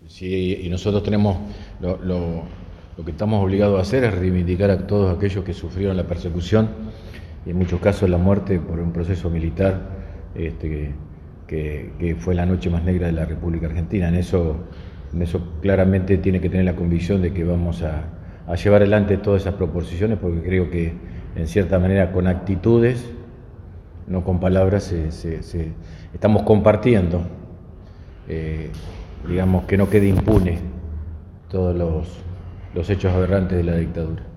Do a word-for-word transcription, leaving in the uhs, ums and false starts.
Sí, y nosotros tenemos, lo, lo, lo que estamos obligados a hacer es reivindicar a todos aquellos que sufrieron la persecución y en muchos casos la muerte por un proceso militar este, que, que fue la noche más negra de la República Argentina. En eso, en eso claramente tiene que tener la convicción de que vamos a, a llevar adelante todas esas proposiciones, porque creo que en cierta manera con actitudes, no con palabras, se, se, se, estamos compartiendo. Eh, digamos, que no quede impune todos los, los hechos aberrantes de la dictadura.